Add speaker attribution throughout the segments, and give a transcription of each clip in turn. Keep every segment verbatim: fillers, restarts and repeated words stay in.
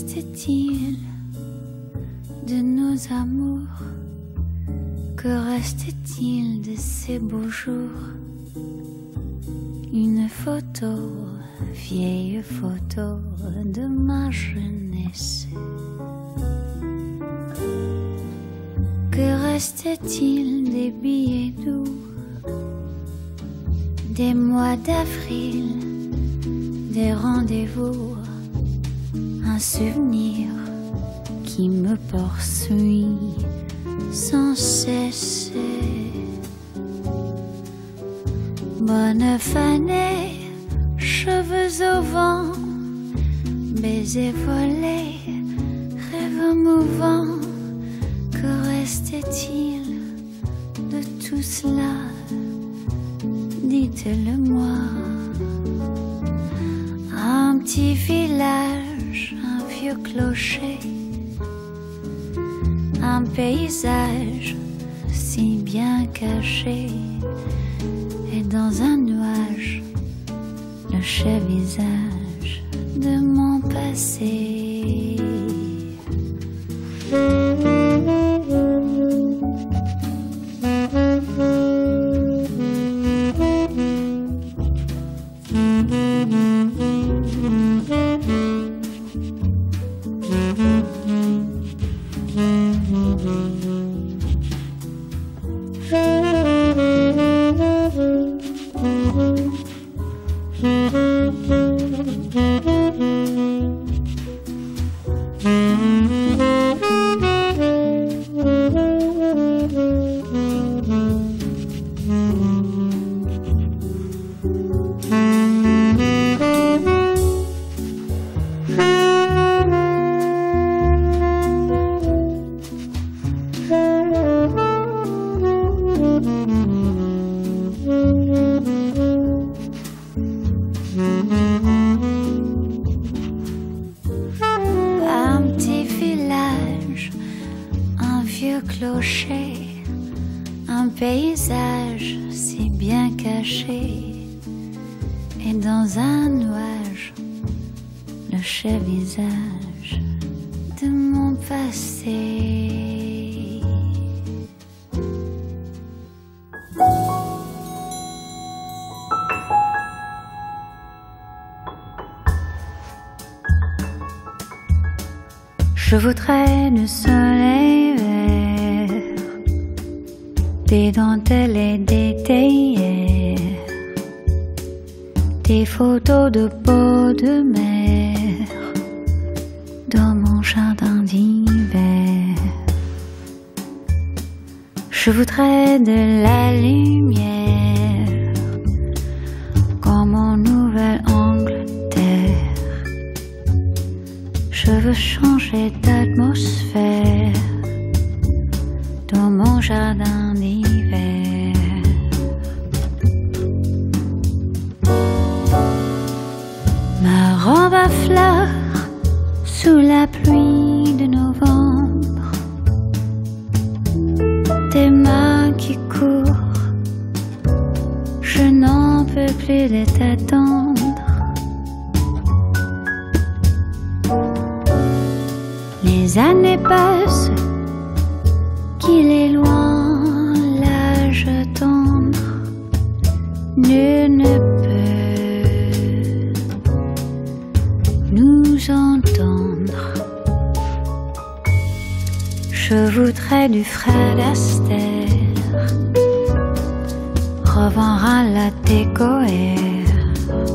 Speaker 1: reste-t-il de nos amours? Que reste-t-il de ces beaux jours? Une photo, vieille photo de ma jeunesse. Que reste-t-il des billets doux, des mois d'avril, des rendez-vous? Un souvenir qui me poursuit sans cesse. Bonne année, cheveux au vent, baisers volés, rêves mouvants. Que reste-t-il de tout cela? Dites-le-moi. Un petit village, un vieux clocher, un paysage si bien caché, et dans un nuage, le cher visage de mon passé. Un paysage si bien caché, et dans un nuage, le cher visage de mon passé. Je voudrais du soleil vert, des dentelles et des théières, des photos de peau de mer dans mon jardin d'hiver. Je voudrais de la lumière comme en Nouvelle-Angleterre. Je veux changer d'atmosphère dans mon jardin d'hiver. Ma robe à fleurs sous la pluie de novembre, tes mains qui courent, je n'en peux plus de t'attendre. Les années passent, qu'il est loin l'âge tendre, nul ne peut nous entendre. Je voudrais du Fred Astaire, revendre à la décoère.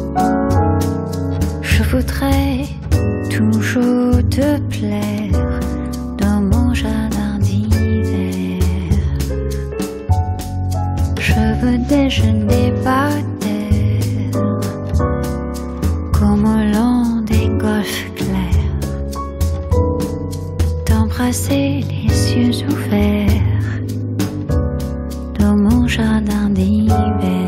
Speaker 1: Je voudrais toujours te plaire dans mon jardin d'hiver. Je veux déjeuner par terre comme au long des golfes clairs, t'embrasser les yeux ouverts dans mon jardin d'hiver.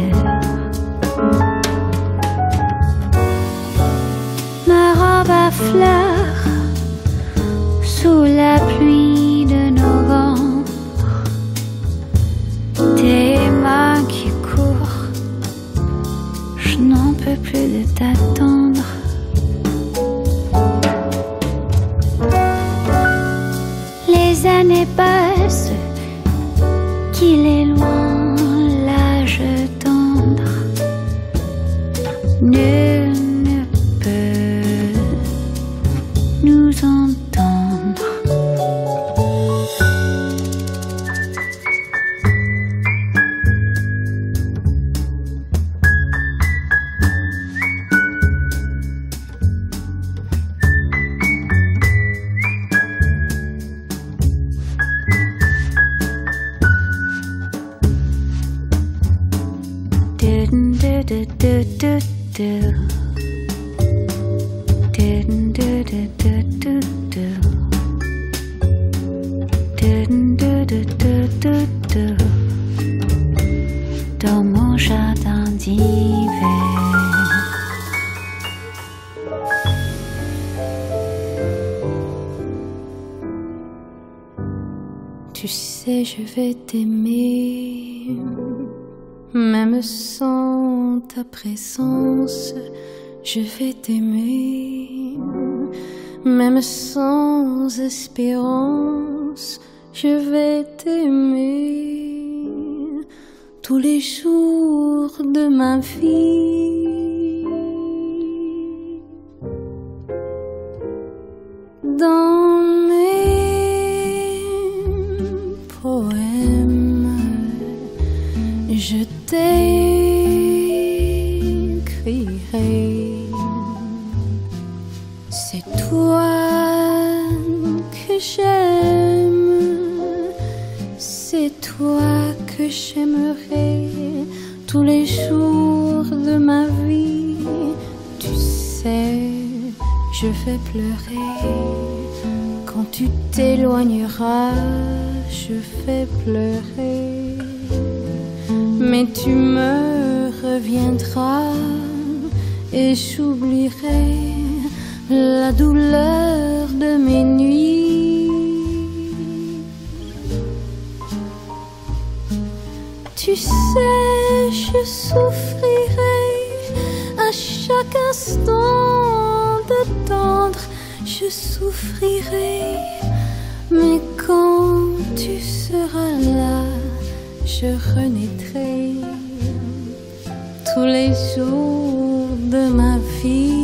Speaker 1: Ma robe à fleurs sous la pluie de novembre, tes mains qui courent, je n'en peux plus de t'attendre. n'est pas ce qu'il est loin, l'âge tendre. Nul ne peut nous entendre. Do do do do do do do do do do do do do do dans mon jardin d'hiver. Tu sais, je vais t'aimer, même sans ta présence. Je vais t'aimer, même sans espérance. Je vais t'aimer tous les jours de ma vie. Dans mes poèmes, je t'écrirai. C'est toi que j'aime, c'est toi que j'aimerai tous les jours de ma vie. Tu sais, je vais pleurer quand tu t'éloigneras. Je vais pleurer, mais tu me reviendras et j'oublierai la douleur de mes nuits. Tu sais, je souffrirai à chaque instant d'attendre. Je souffrirai, mais quand tu seras là, je renaîtrai tous les jours de ma vie.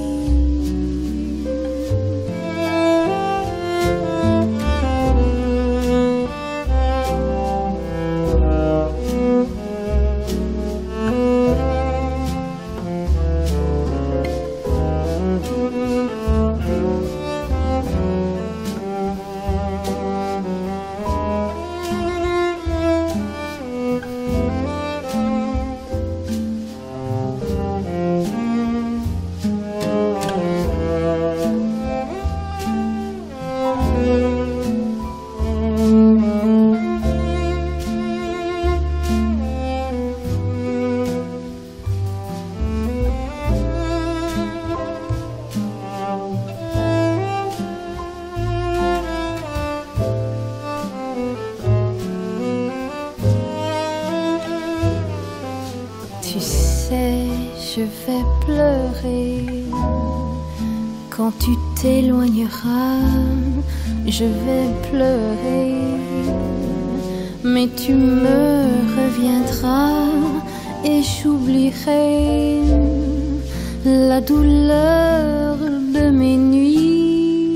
Speaker 1: Tu sais, je vais pleurer quand tu t'éloigneras. Je vais pleurer, mais tu me reviendras et j'oublierai la douleur de mes nuits.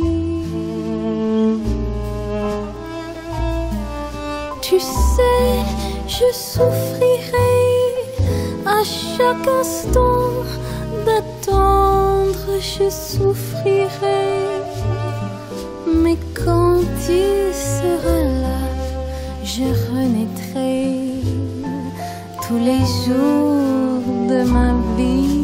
Speaker 1: Tu sais, je souffrirai à chaque instant d'attendre. Je souffrirai, mais quand tu seras là, je renaîtrai tous les jours de ma vie.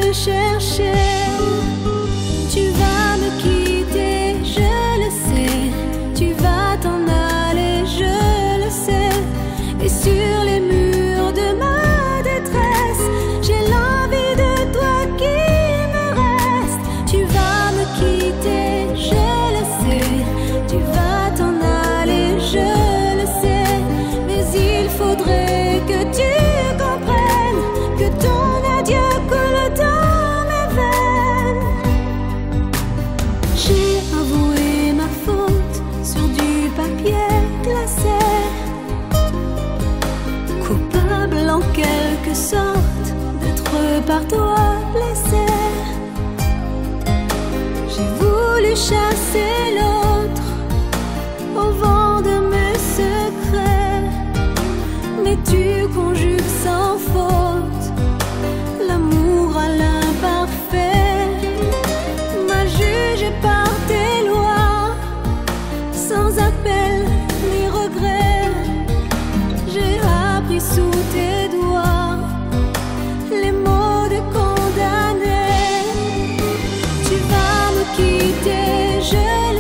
Speaker 1: te chercher. Tu vas me quitter, je le sais. Tu vas t'en aller, je le sais. Et sur les murs de ma détresse, j'ai l'envie de toi qui me reste. Tu vas me quitter, je le sais. Tu vas t'en aller, je le sais. Mais il faudrait que tu comprennes que ton adieu coule dans mes veines. J'ai avoué ma faute sur du papier glacé, coupable en quelque sorte d'être par toi blessé. J'ai voulu chasser l'autre au vent de mes secrets, mais tu conjugues sans faute l'amour à l'imparfait. M'a jugé par tes lois, sans appel ni regret. J'ai appris sous tes doigts les mots de condamné. Tu vas me quitter, je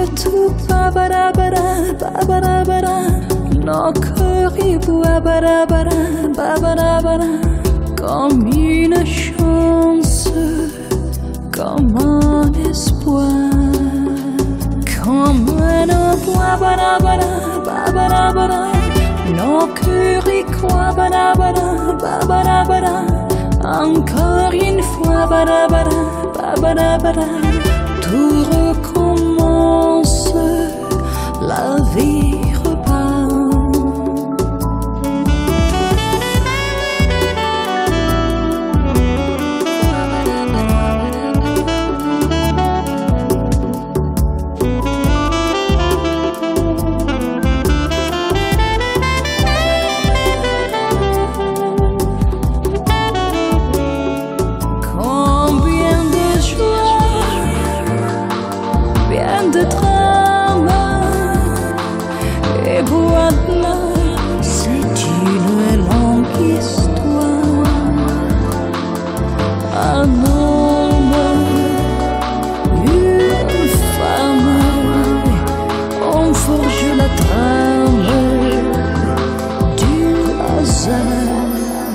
Speaker 1: tout babara-bara, babara-bara. Nos cœurs y babara-bara, babara-bara. Comme une chance, comme un espoir. Comme un babara-bara, babara-bara. Nos cœurs y babara-bara, babara-bara. Encore une fois, babara-bara, babara-bara. Tout recommence, la vie repart. Combien de joie, bien de drame, et voilà, c'est une longue histoire. Un homme, une femme, on forge la trame du hasard.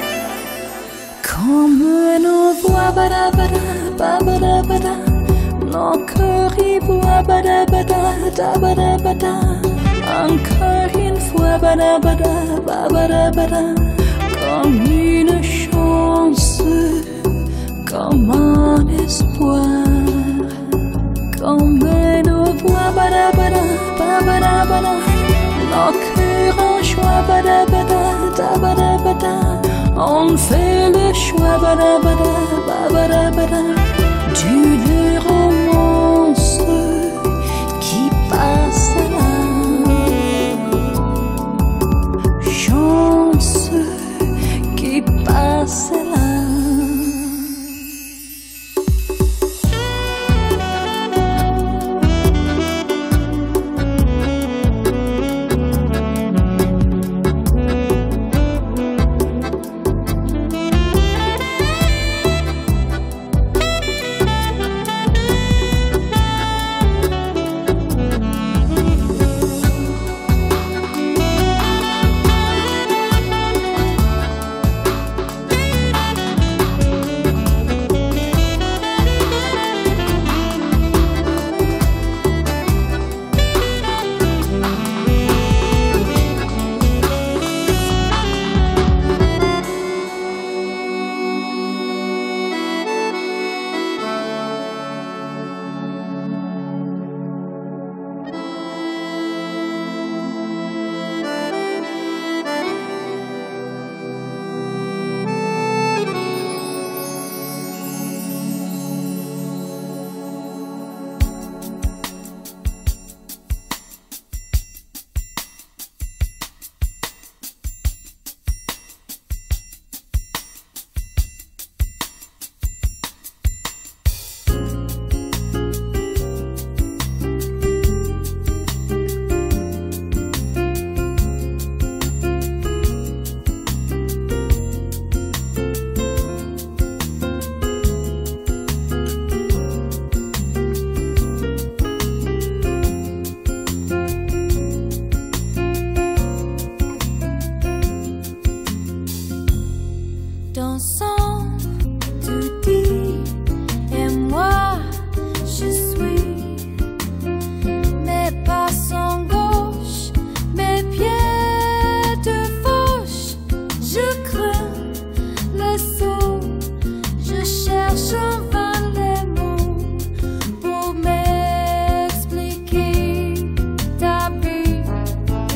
Speaker 1: Comme nos voix, babara-bara, babara-bara. Nos cœurs y babara-bara, babara-bara. Encore une fois, babara-bara, babara-bara. Comme une chance, comme un espoir. Comme nos voix, babara-bara, babara-bara. Nos cœurs en joie, babara-bara, babara-bara. On fait le choix, babara-bara, babara-bara. D'une romance qui passe là. Chance qui passe là.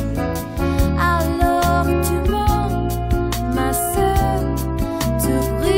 Speaker 2: S'ouvrir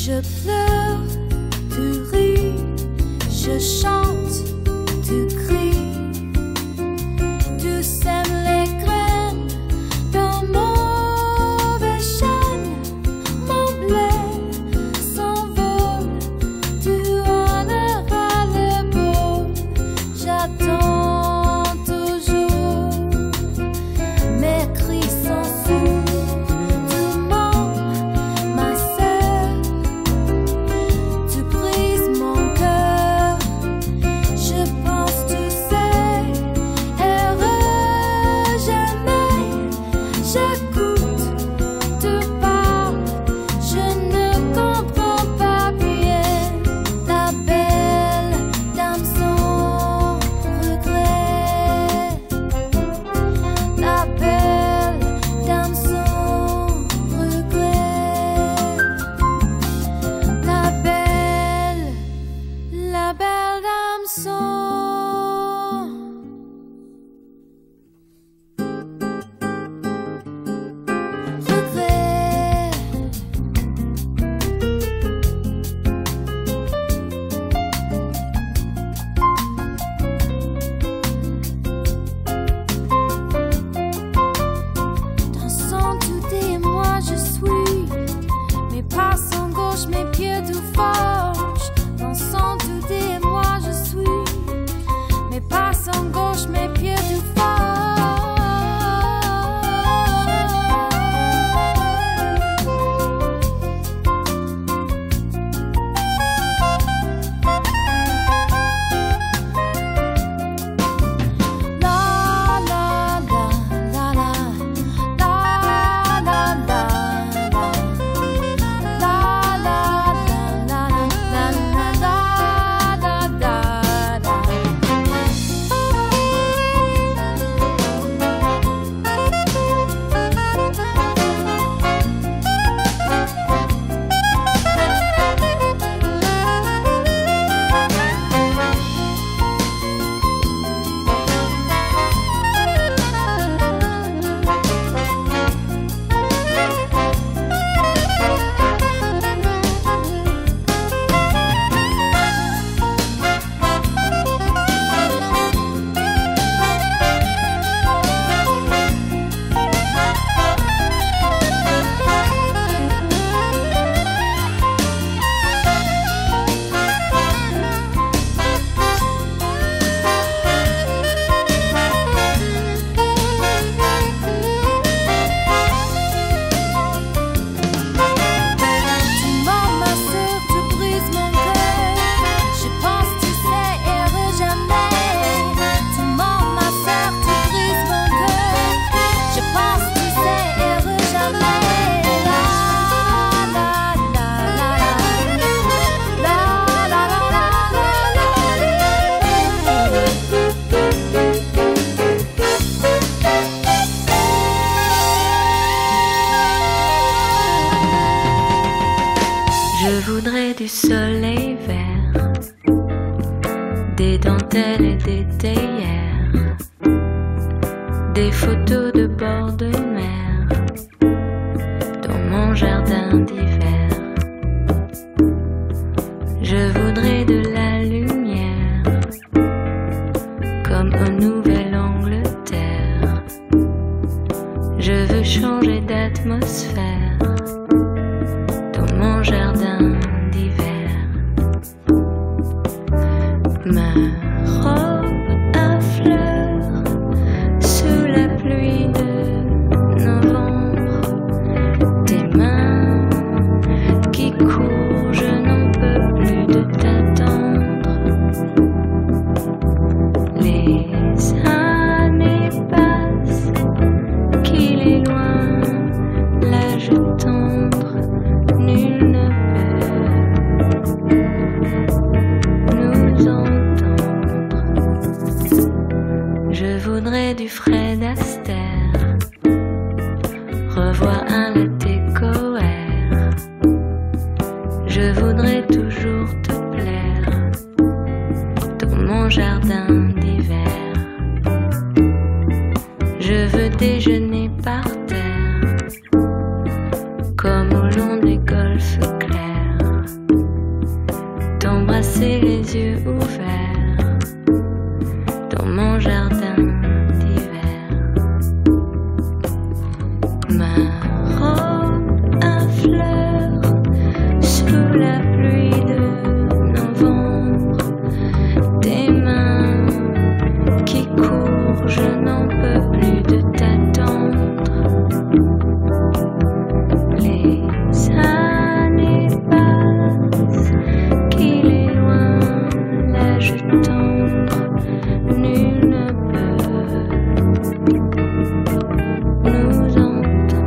Speaker 1: Je pleure, tu ris, je chante, tu cries, tu sèmes les graines dans mauvais chêne, mon blé s'envole, tu en auras le beau, j'attends toujours, mes cris sont sourds, tu mens, ma sœur, tu brises mon cœur, je pense tu sais, heureux jamais, j'écoute, tu parles, je ne comprends pas bien, la belle dame sans regret, la belle dame sans regret, la belle, la belle dame sans regret. Dansant tout et moi je suis, mes pas sont gauche, mes pieds tout forge. Dansant tout et moi je suis, mes pas sont gauche, mes pieds tout La la la la la, la la la la, la la la la la la la la la. Tu mens ma sœur, tu brises mon cœur, je pense tu sais heureux jamais. Tu mens ma sœur, tu brises mon cœur, je pense tu sais heureux jamais. La la la la la, la la la
Speaker 2: Je voudrais du soleil vert, des dentelles et des théières, des photos de bord de mer dans mon jardin d'hiver. Je voudrais de la lumière comme au Nouvelle-Angleterre. Je veux changer d'atmosphère dans mon jardin d'hiver. Ma robe à fleurs sous la pluie de novembre. Tes mains qui courent, je n'en peux plus de t'attendre. Les années passent, qu'il est loin l'âge tendre. Nul ne peut nous entendre. Je voudrais du Fred Astaire, revoir un latte coère. Je voudrais toujours te plaire dans mon jardin d'hiver. Je veux déjeuner par terre comme au long des golfes clairs. sous la pluie de novembre. Tes mains qui courent, je n'en peux plus de t'attendre. Les années passent, qu'il est loin l'âge tendre. Nul ne peut nous entendre.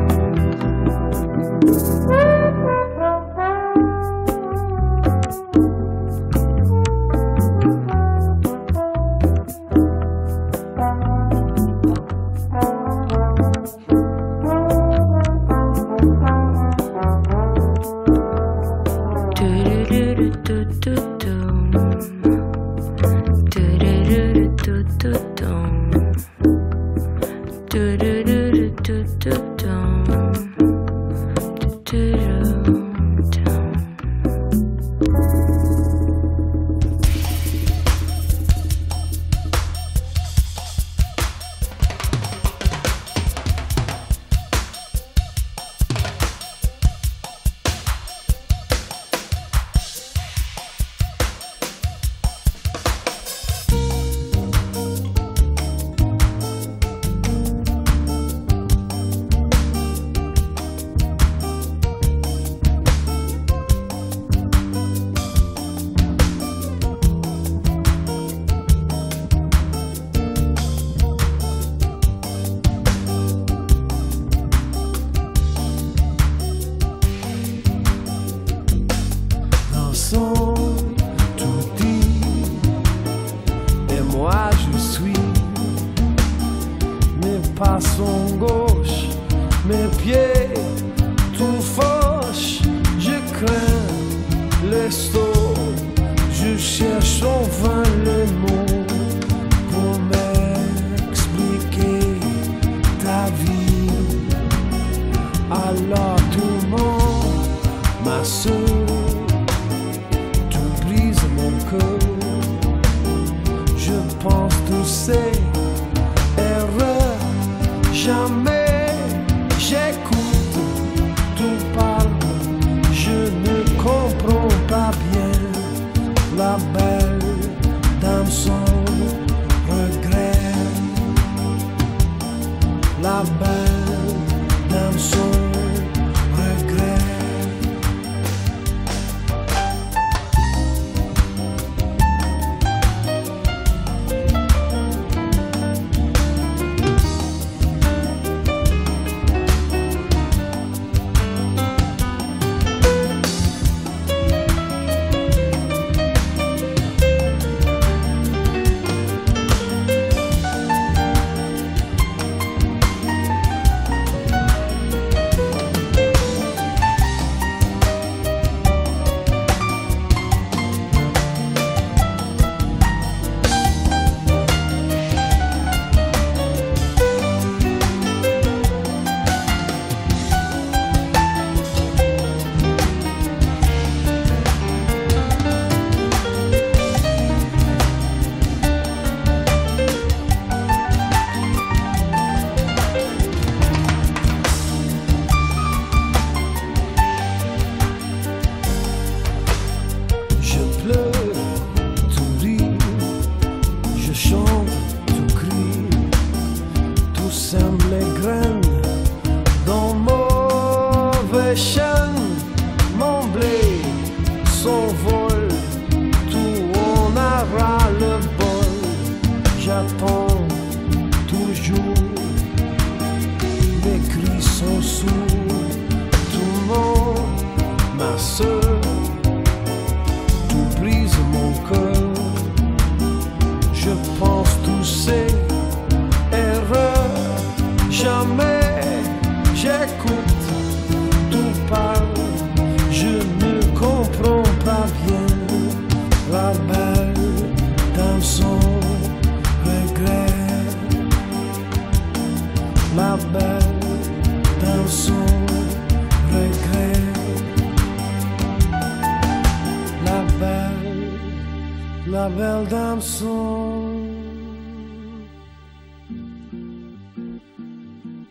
Speaker 3: La belle dame son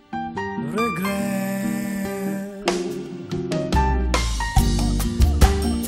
Speaker 3: regret.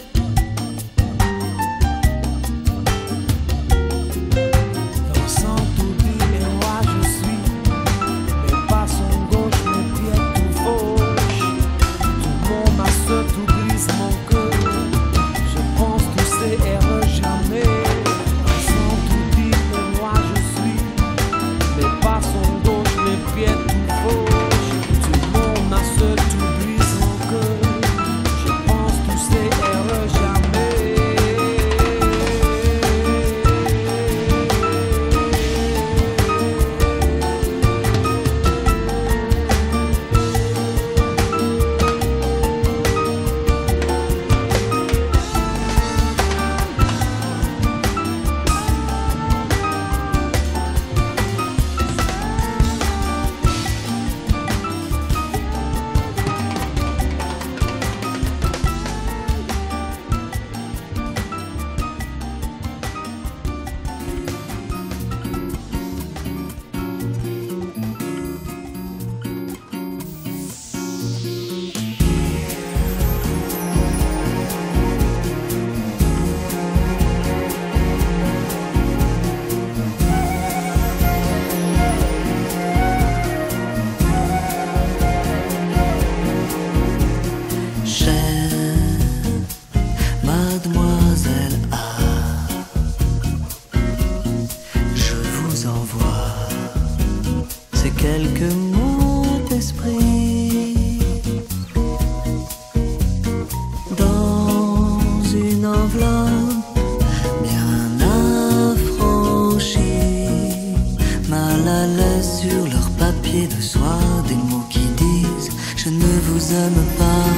Speaker 4: vous aime pas,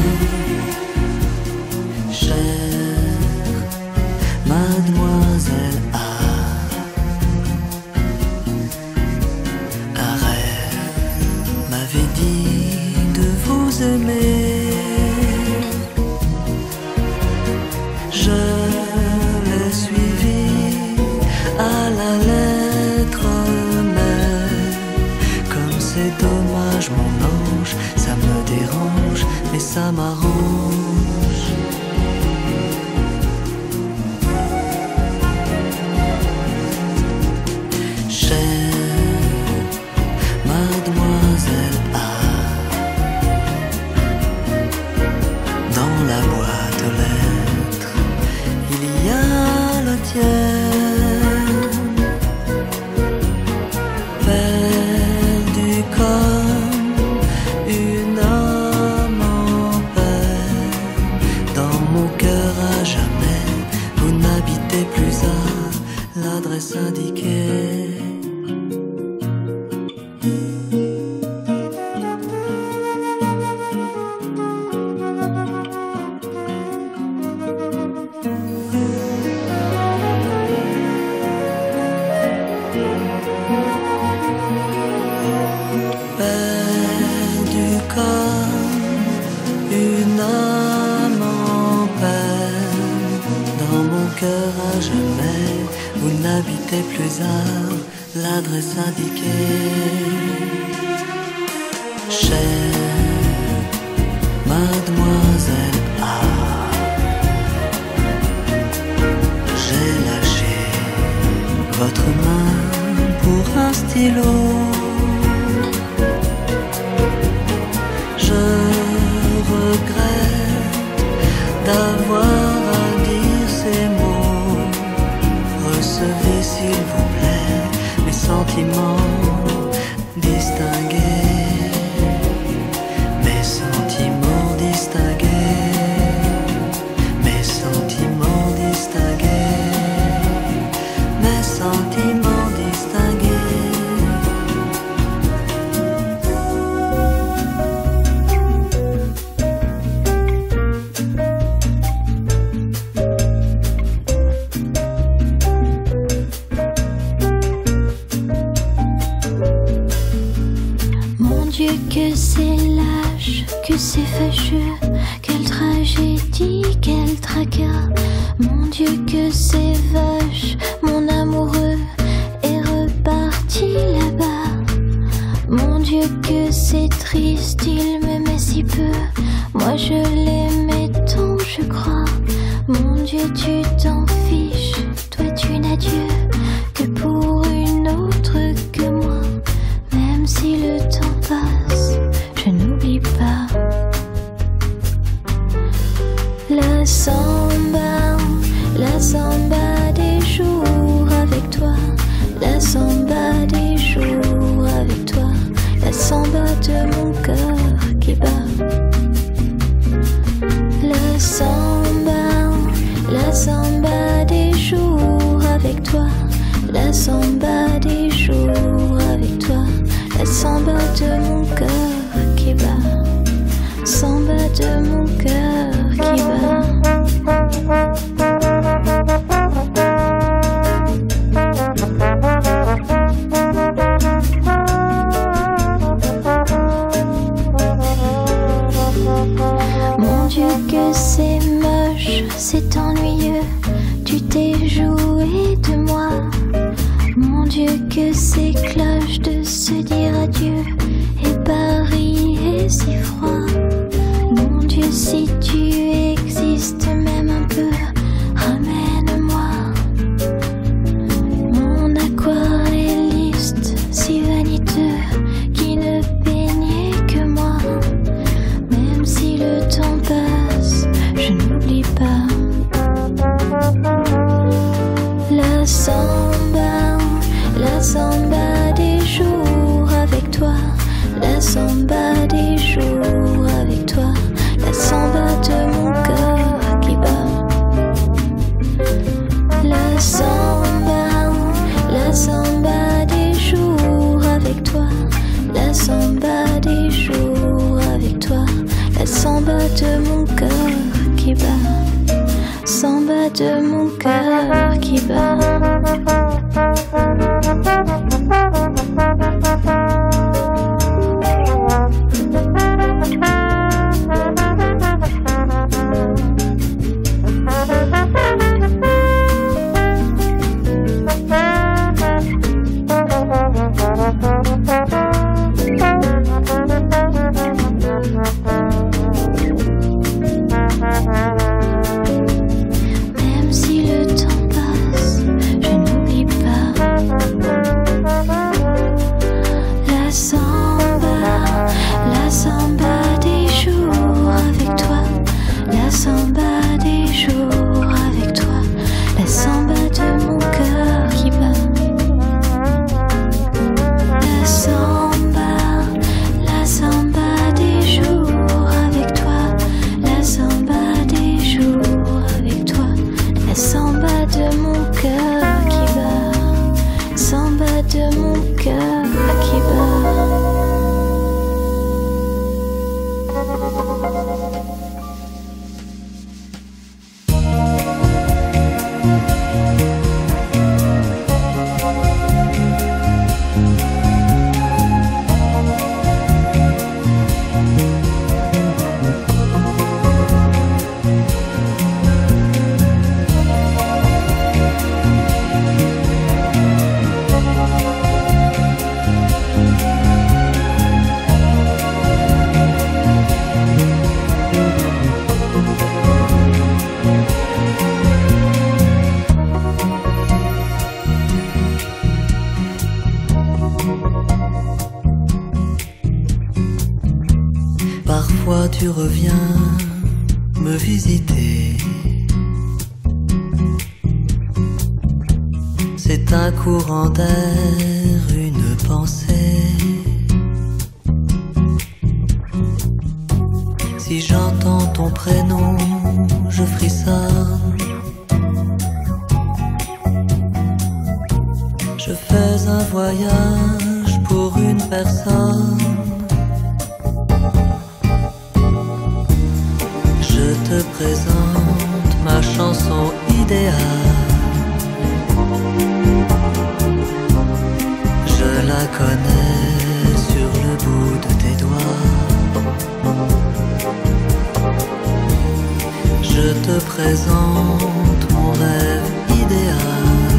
Speaker 4: chère mademoiselle A. Un rêve m'avait dit de vous aimer. Je l'ai suivi à la lettre, mais comme c'est dommage mon ange, ça me dérange, mais ça m'arrange. Chère mademoiselle A, dans la boîte aux lettres, il y a la tienne, perdue comme une âme en peine. Dans mon cœur à jamais, vous n'habitez plus à l'adresse indiquée. Perdue comme une âme en peine, dans mon cœur à jamais, vous n'habitez plus à l'adresse indiquée. Chère mademoiselle A, j'ai lâché votre main pour un stylo. Je regrette d'avoir à dire ces mots. Recevez s'il vous plaît mes sentiments distingués, mes sentiments distingués, mes sentiments distingués, mes sentiments distingués.
Speaker 2: Que c'est lâche, que c'est fâcheux, quelle tragédie, quel tracas. Mon Dieu que c'est vache, mon amoureux est reparti là-bas. Mon Dieu que c'est triste, il m'aimait si peu, moi je l'aimais tant je crois. Mon Dieu tu t'en fiches, toi tu n'as Dieu que pour une autre que moi. Même si le temps passe, je n'oublie pas la samba, la samba des jours avec toi, la samba des jours avec toi, la samba de mon cœur qui bat. La samba, la samba des jours avec toi, la samba des jours avec toi, la samba de mon cœur qui bat, samba de mon cœur qui bat. Mon Dieu que c'est moche, c'est ennuyeux, tu t'es joué de moi. Mon Dieu que c'est cloche de se dire adieu et samba de mon cœur qui bat. Même si le temps passe, je n'oublie pas la samba, la samba des jours avec toi, la samba des jours avec toi, la samba de mon cœur qui bat. La samba, la samba des jours avec toi, la samba des jours avec toi, la samba de mon cœur qui bat, samba de mon cœur qui bat.
Speaker 4: Parfois tu reviens me visiter. C'est un courant d'air, une pensée. Si j'entends ton prénom, je frissonne. Je fais un voyage pour une personne. Je te présente ma chanson idéale. Je la connais sur le bout de tes doigts. Je te présente mon rêve idéal.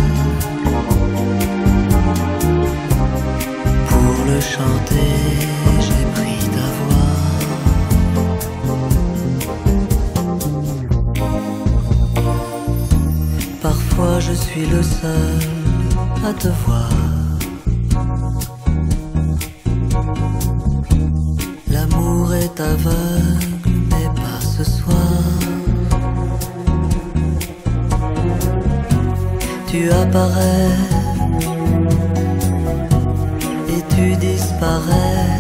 Speaker 4: Pour le chanter, j'ai pris ta voix. Parfois je suis le seul à te voir. L'amour est aveugle, mais pas ce soir. Tu apparais et tu disparais.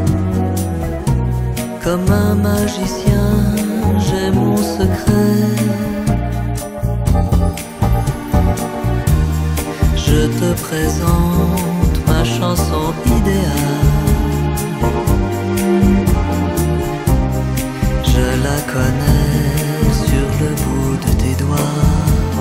Speaker 4: Comme un magicien, j'ai mon secret. Je te présente ma chanson idéale. Je la connais sur le bout de tes doigts.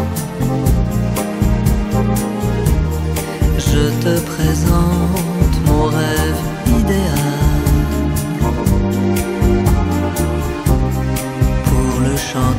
Speaker 4: Je te présente mon rêve idéal. Pour le chanter,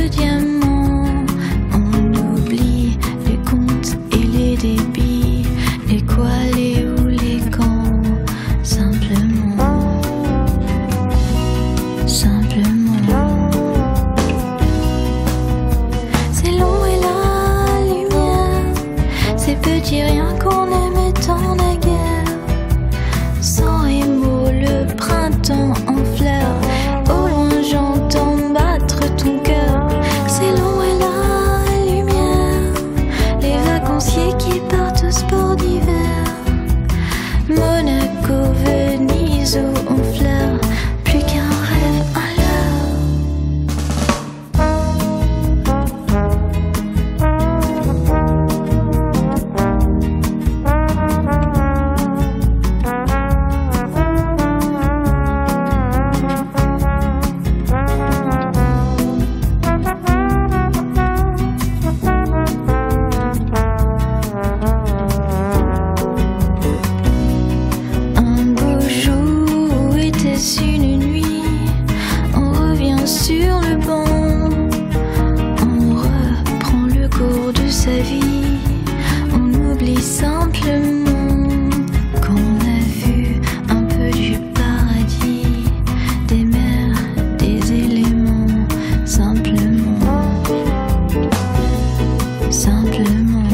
Speaker 2: de diamants. On oublie les comptes et les débits, les quoi, les où, les quand. Simplement, simplement. C'est long et la lumière, ces petits riens qu'on aimait tant naguère. Sans et mots, le printemps en fleurs. Au loin j'entends battre ton cœur. C'est long et la lumière, les vacanciers qui partent au sport d'hiver. Monaco, Venise ou Honfleur, plus qu'un rêve à une nuit, on revient sur le banc, on reprend le cours de sa vie, on oublie simplement qu'on a vu un peu du paradis, des mers, des éléments, simplement, simplement.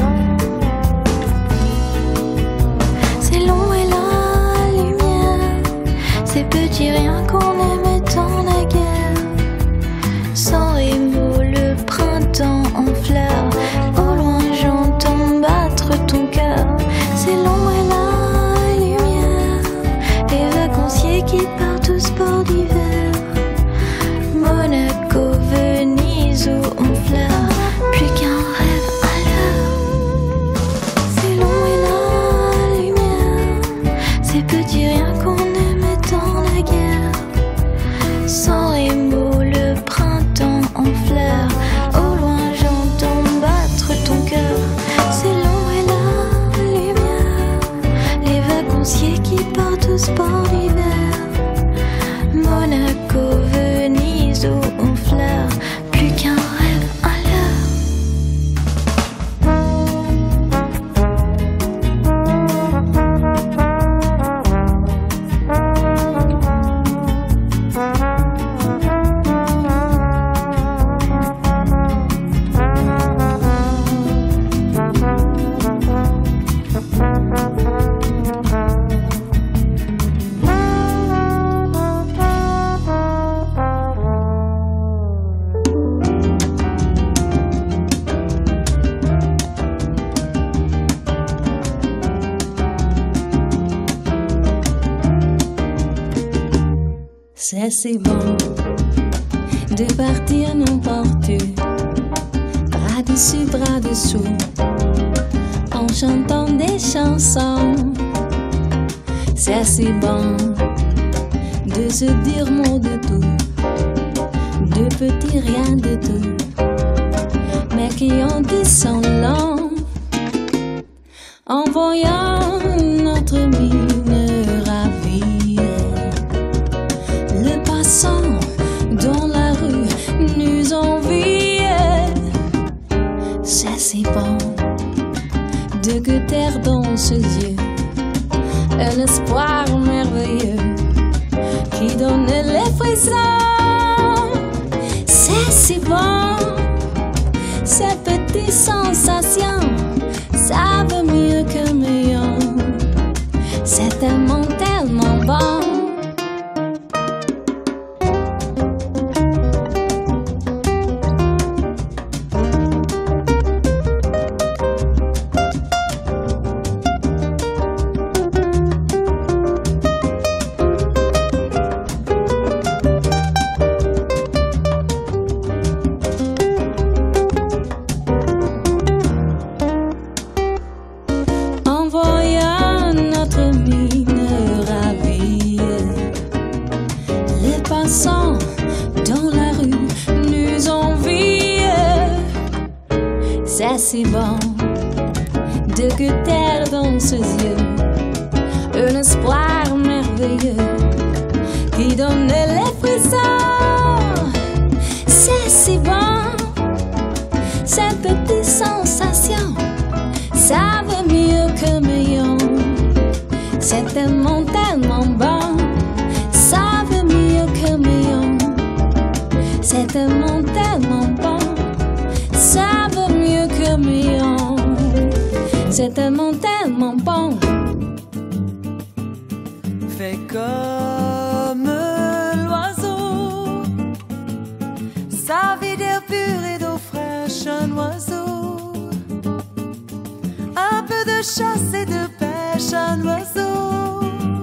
Speaker 2: C'est long et la lumière, ces petits riens qu'on aimait tant naguère. Sans et mots, le printemps en fleurs. Au loin j'entends battre ton cœur. C'est long et la lumière, les vacanciers qui partent au sport d'hiver. Monaco, Venise ou Honfleur, plus qu'un rêve à l'heure. C'est long et la lumière, ces petits riens qu'on aimait tant naguère. Sans et mots, le printemps en fleurs. Au loin j'entends battre ton cœur. C'est long et la lumière, les vacanciers qui partent au sport d'hiver. Monaco, Venise ou Honfleur, plus qu'un rêve à l'heure.
Speaker 5: C'est assez bon de partir n'importe où, bras dessus, bras dessous, en chantant des chansons. C'est assez bon de se dire mot de tout, de petits rien de tout, mais qui ont dit son long. En voyant notre mine ravie, le passant dans la rue nous envie. C'est si bon de goûter dans ses yeux un espoir merveilleux qui donne les frissons. C'est si bon, ces petites sensations, ça vaut mieux que million. C'est tellement, tellement bon. Dans la rue nous envie. C'est si bon de goûter dans ses yeux un espoir merveilleux qui donne les frissons. C'est si bon tellement, tellement bon. Ça vaut mieux qu'un million. C'est tellement, tellement bon.
Speaker 4: Fais comme l'oiseau, sa vie d'air pur et d'eau fraîche, un oiseau. Un peu de chasse et de pêche, un oiseau.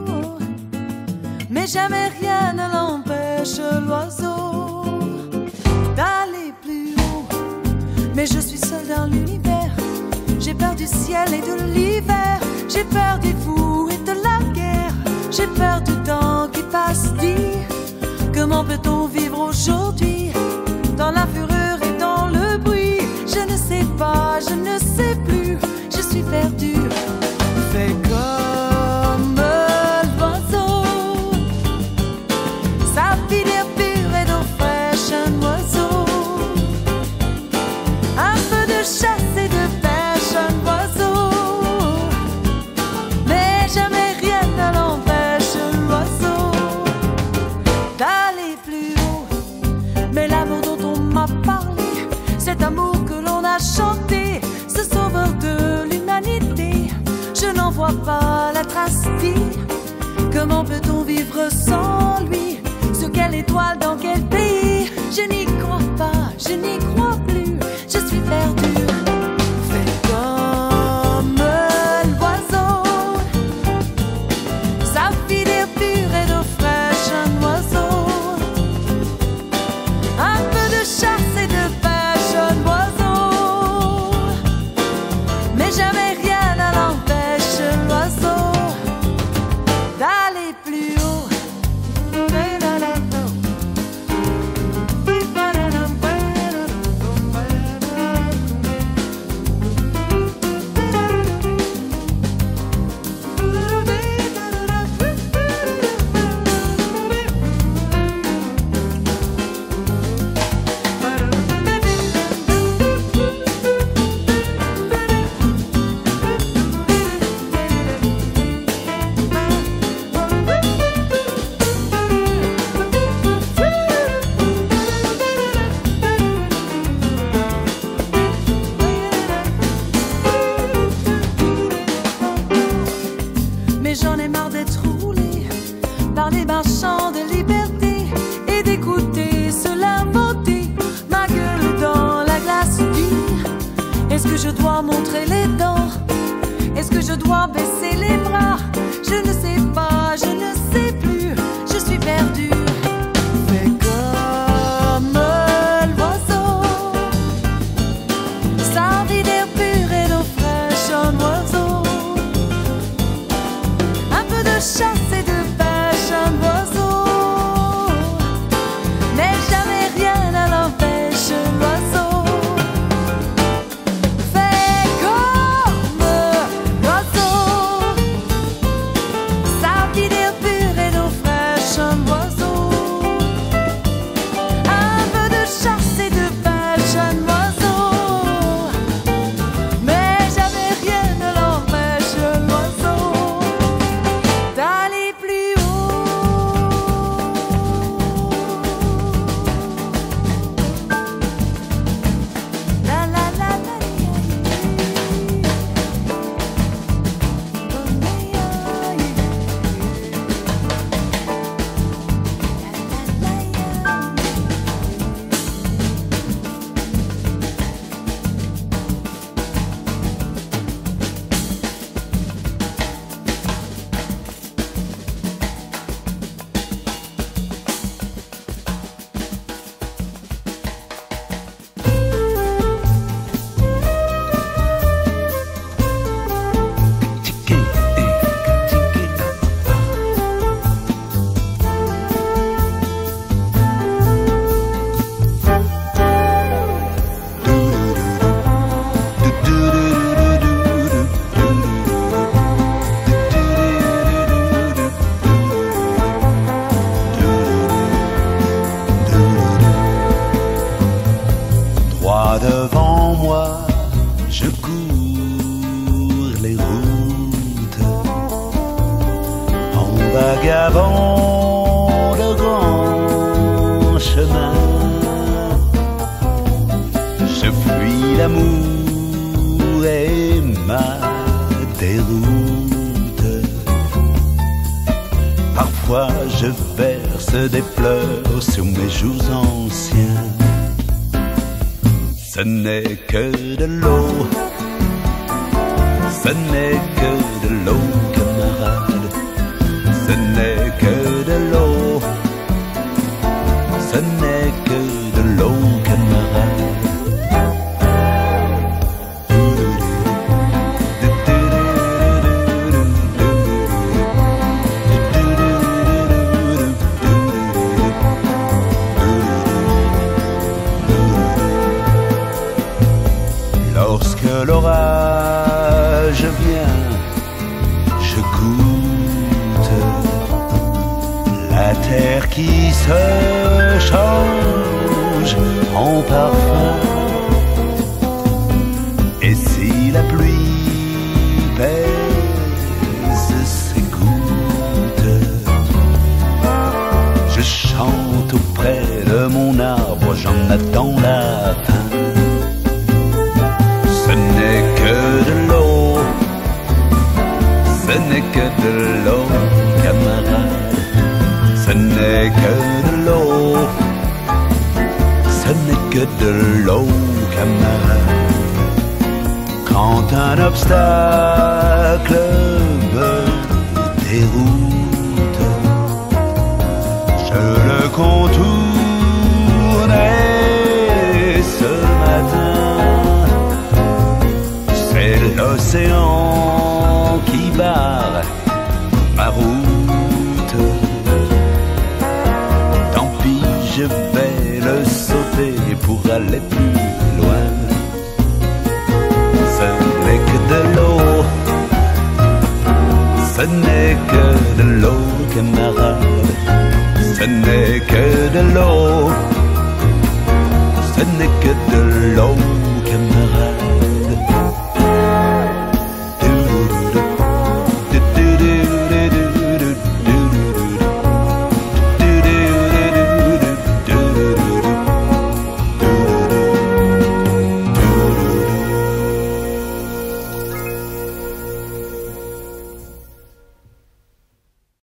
Speaker 4: Mais jamais rien ne l'empêche, l'oiseau, d'aller plus haut. Mais je suis seule dans l'univers. J'ai peur du ciel et de l'hiver. J'ai peur des fous et de la guerre. J'ai peur du temps qui passe. Dis, comment peut-on vivre aujourd'hui dans la fureur et dans le bruit? Je ne sais pas, je ne sais plus. Je suis perdue. Fais comme l'oiseau, sa vie d'air pur et d'eau fraîche, un oiseau. Un peu de chasse et de pêche, un oiseau. Mais jamais rien ne l'empêche, l'oiseau, d'aller plus haut. Mais l'amour dont on m'a parlé, cet amour que l'on a chanté, ce sauveur de l'humanité, je n'en vois pas la trace. Dis, comment peut-on vivre sans lui? Sur quelle étoile, dans quel pays? Je n'y crois pas, je n'y crois plus. Je suis perdue. Fais comme l'oiseau, sa vie d'air pur et d'eau fraîche, un oiseau. Un peu de chasse et de pêche, un oiseau. Mais jamais rien ne l'empêche, l'oiseau, d'aller plus haut. Mais j'en ai marre d'être roulée par les marchands de liberté et d'écouter cela voter ma gueule dans la glace. Dis, est-ce que je dois montrer les dents? Est-ce que je dois baisser les bras? Je ne sais pas, je ne sais plus. Je suis perdue. Fais comme l'oiseau, sa vie d'air pur et d'eau fraîche, un oiseau. Un peu de chasse et de pêche, un oiseau. Mais jamais rien ne l'empêche, l'oiseau. Fais comme l'oiseau, sa vie d'air pur et d'eau fraîche, un oiseau. Un peu de chasse et de pêche, un oiseau. Mais jamais rien ne l'empêche, l'oiseau, d'aller plus haut. La la la la
Speaker 6: Droit devant moi, je cours les routes en vagabond de grands chemins. Je fuis l'amour et ma déroute. Parfois je verse des fleurs sur mes joues anciens. Ce n'est que de l'eau, ce n'est que de l'eau, camarade. Ce n'est que de l'eau, ce n'est que de l'eau, camarade. Lorsque l'orage vient, je goûte la terre qui se change en parfum. Et si la pluie pèse ses gouttes, je chante auprès de mon arbre, j'en attends la fin. Ce n'est que de l'eau, ce n'est que de l'eau, camarade. Ce n'est que de l'eau, ce n'est que de l'eau, camarade. Quand un obstacle me déroute, je le contourne et ce matin, c'est l'océan qui barre ma route. Tant pis, je vais le sauter pour aller plus loin. Ce n'est que de l'eau, ce n'est que de l'eau, camarade. Ce n'est que de l'eau, ce n'est que